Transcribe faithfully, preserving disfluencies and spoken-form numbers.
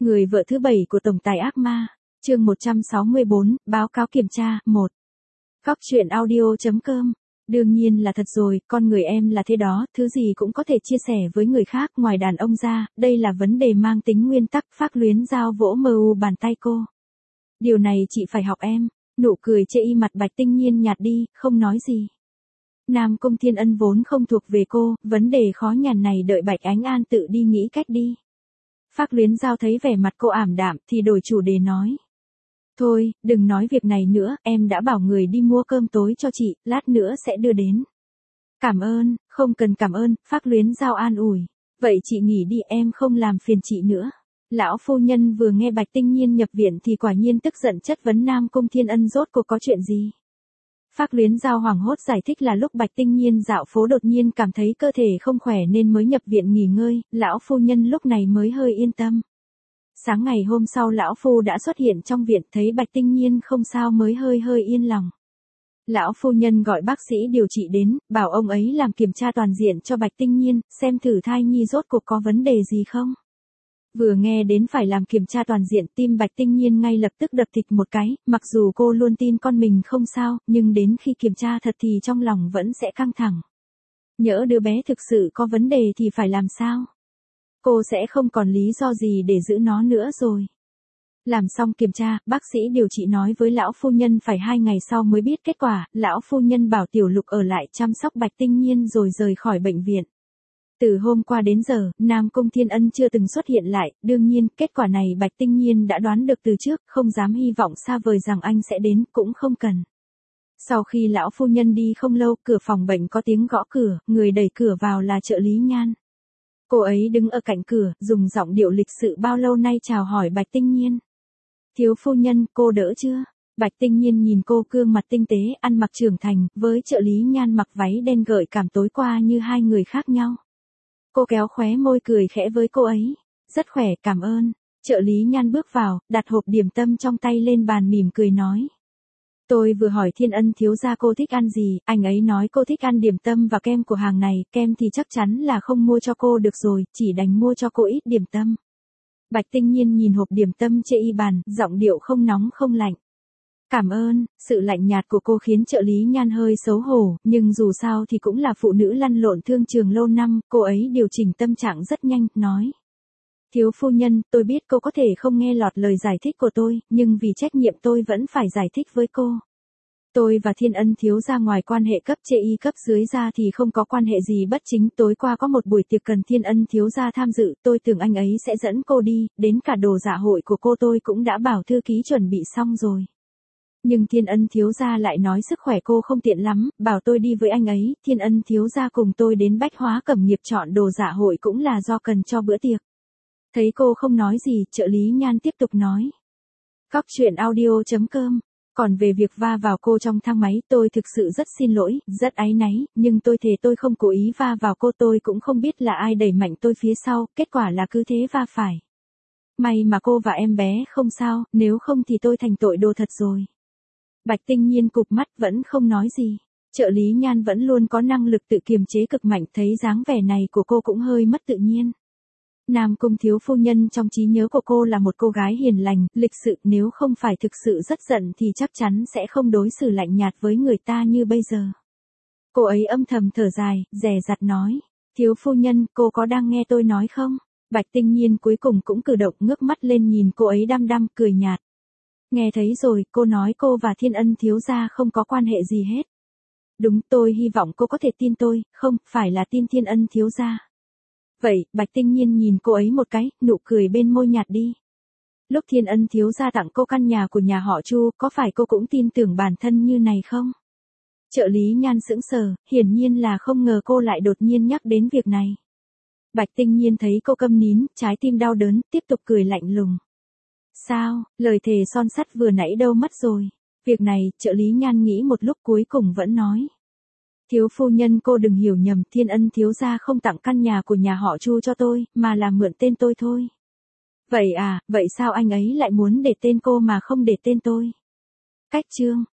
Người vợ thứ bảy của tổng tài ác ma, chương một trăm sáu mươi bốn, báo cáo kiểm tra, một. Góc truyện audio.com. Đương nhiên là thật rồi, con người em là thế đó, thứ gì cũng có thể chia sẻ với người khác ngoài đàn ông ra, đây là vấn đề mang tính nguyên tắc. Phác Luyến Giao vỗ mờ u bàn tay cô. Điều này chị phải học em. Nụ cười chê y mặt Bạch Tinh Nhiên nhạt đi, không nói gì. Nam Cung Thiên Ân vốn không thuộc về cô, vấn đề khó nhằn này đợi Bạch Ánh An tự đi nghĩ cách đi. Phác Luyến Giao thấy vẻ mặt cô ảm đạm thì đổi chủ đề nói. Thôi, đừng nói việc này nữa, em đã bảo người đi mua cơm tối cho chị, lát nữa sẽ đưa đến. Cảm ơn, không cần cảm ơn, Phác Luyến Giao an ủi. Vậy chị nghỉ đi, em không làm phiền chị nữa. Lão phu nhân vừa nghe Bạch Tinh Nhiên nhập viện thì quả nhiên tức giận chất vấn Nam Cung Thiên Ân rốt cuộc có chuyện gì. Phác Luyến Giao hoảng hốt giải thích là lúc Bạch Tinh Nhiên dạo phố đột nhiên cảm thấy cơ thể không khỏe nên mới nhập viện nghỉ ngơi, lão phu nhân lúc này mới hơi yên tâm. Sáng ngày hôm sau lão phu đã xuất hiện trong viện, thấy Bạch Tinh Nhiên không sao mới hơi hơi yên lòng. Lão phu nhân gọi bác sĩ điều trị đến, bảo ông ấy làm kiểm tra toàn diện cho Bạch Tinh Nhiên, xem thử thai nhi rốt cuộc có vấn đề gì không. Vừa nghe đến phải làm kiểm tra toàn diện, tim Bạch Tinh Nhiên ngay lập tức đập thịch một cái, mặc dù cô luôn tin con mình không sao, nhưng đến khi kiểm tra thật thì trong lòng vẫn sẽ căng thẳng. Nhỡ đứa bé thực sự có vấn đề thì phải làm sao? Cô sẽ không còn lý do gì để giữ nó nữa rồi. Làm xong kiểm tra, bác sĩ điều trị nói với lão phu nhân phải hai ngày sau mới biết kết quả, lão phu nhân bảo Tiểu Lục ở lại chăm sóc Bạch Tinh Nhiên rồi rời khỏi bệnh viện. Từ hôm qua đến giờ, Nam Cung Thiên Ân chưa từng xuất hiện lại, đương nhiên, kết quả này Bạch Tinh Nhiên đã đoán được từ trước, không dám hy vọng xa vời rằng anh sẽ đến, cũng không cần. Sau khi lão phu nhân đi không lâu, cửa phòng bệnh có tiếng gõ cửa, người đẩy cửa vào là trợ lý Nhan. Cô ấy đứng ở cạnh cửa, dùng giọng điệu lịch sự bao lâu nay chào hỏi Bạch Tinh Nhiên. Thiếu phu nhân, cô đỡ chưa? Bạch Tinh Nhiên nhìn cô gương mặt tinh tế, ăn mặc trưởng thành, với trợ lý Nhan mặc váy đen gợi cảm tối qua như hai người khác nhau. Cô kéo khóe môi cười khẽ với cô ấy. Rất khỏe, cảm ơn. Trợ lý Nhan bước vào, đặt hộp điểm tâm trong tay lên bàn mỉm cười nói. Tôi vừa hỏi Thiên Ân thiếu gia cô thích ăn gì, anh ấy nói cô thích ăn điểm tâm và kem của hàng này, kem thì chắc chắn là không mua cho cô được rồi, chỉ đành mua cho cô ít điểm tâm. Bạch Tinh Nhiên nhìn hộp điểm tâm chê y bàn, giọng điệu không nóng không lạnh. Cảm ơn, sự lạnh nhạt của cô khiến trợ lý Nhan hơi xấu hổ, nhưng dù sao thì cũng là phụ nữ lăn lộn thương trường lâu năm, cô ấy điều chỉnh tâm trạng rất nhanh, nói. Thiếu phu nhân, tôi biết cô có thể không nghe lọt lời giải thích của tôi, nhưng vì trách nhiệm tôi vẫn phải giải thích với cô. Tôi và Thiên Ân thiếu gia ngoài quan hệ cấp trên y cấp dưới ra thì không có quan hệ gì bất chính. Tối qua có một buổi tiệc cần Thiên Ân thiếu gia tham dự, tôi tưởng anh ấy sẽ dẫn cô đi, đến cả đồ dạ hội của cô tôi cũng đã bảo thư ký chuẩn bị xong rồi. Nhưng Thiên Ân thiếu gia lại nói sức khỏe cô không tiện lắm, bảo tôi đi với anh ấy. Thiên Ân thiếu gia cùng tôi đến Bách Hóa Cẩm Nghiệp chọn đồ dạ hội cũng là do cần cho bữa tiệc. Thấy cô không nói gì, trợ lý Nhan tiếp tục nói. Góc truyện audio.com. Còn về việc va vào cô trong thang máy, tôi thực sự rất xin lỗi, rất áy náy, nhưng tôi thề tôi không cố ý va vào cô, tôi cũng không biết là ai đẩy mạnh tôi phía sau, kết quả là cứ thế va phải. May mà cô và em bé không sao, nếu không thì tôi thành tội đồ thật rồi. Bạch Tinh Nhiên cụp mắt vẫn không nói gì. Trợ lý Nhan vẫn luôn có năng lực tự kiềm chế cực mạnh, thấy dáng vẻ này của cô cũng hơi mất tự nhiên. Nam Cung thiếu phu nhân trong trí nhớ của cô là một cô gái hiền lành, lịch sự, nếu không phải thực sự rất giận thì chắc chắn sẽ không đối xử lạnh nhạt với người ta như bây giờ. Cô ấy âm thầm thở dài, dè dặt nói. Thiếu phu nhân, cô có đang nghe tôi nói không? Bạch Tinh Nhiên cuối cùng cũng cử động ngước mắt lên nhìn cô ấy đăm đăm, cười nhạt. Nghe thấy rồi, cô nói cô và Thiên Ân thiếu gia không có quan hệ gì hết. Đúng, tôi hy vọng cô có thể tin tôi, không, phải là tin Thiên Ân thiếu gia. Vậy, Bạch Tinh Nhiên nhìn cô ấy một cái, nụ cười bên môi nhạt đi. Lúc Thiên Ân thiếu gia tặng cô căn nhà của nhà họ Chu, có phải cô cũng tin tưởng bản thân như này không? Trợ lý Nhan sững sờ, hiển nhiên là không ngờ cô lại đột nhiên nhắc đến việc này. Bạch Tinh Nhiên thấy cô câm nín, trái tim đau đớn, tiếp tục cười lạnh lùng. Sao, lời thề son sắt vừa nãy đâu mất rồi? Việc này, trợ lý Nhan nghĩ một lúc cuối cùng vẫn nói. Thiếu phu nhân cô đừng hiểu nhầm, Thiên Ân thiếu gia không tặng căn nhà của nhà họ Chu cho tôi, mà là mượn tên tôi thôi. Vậy à, vậy sao anh ấy lại muốn để tên cô mà không để tên tôi? Cách chương.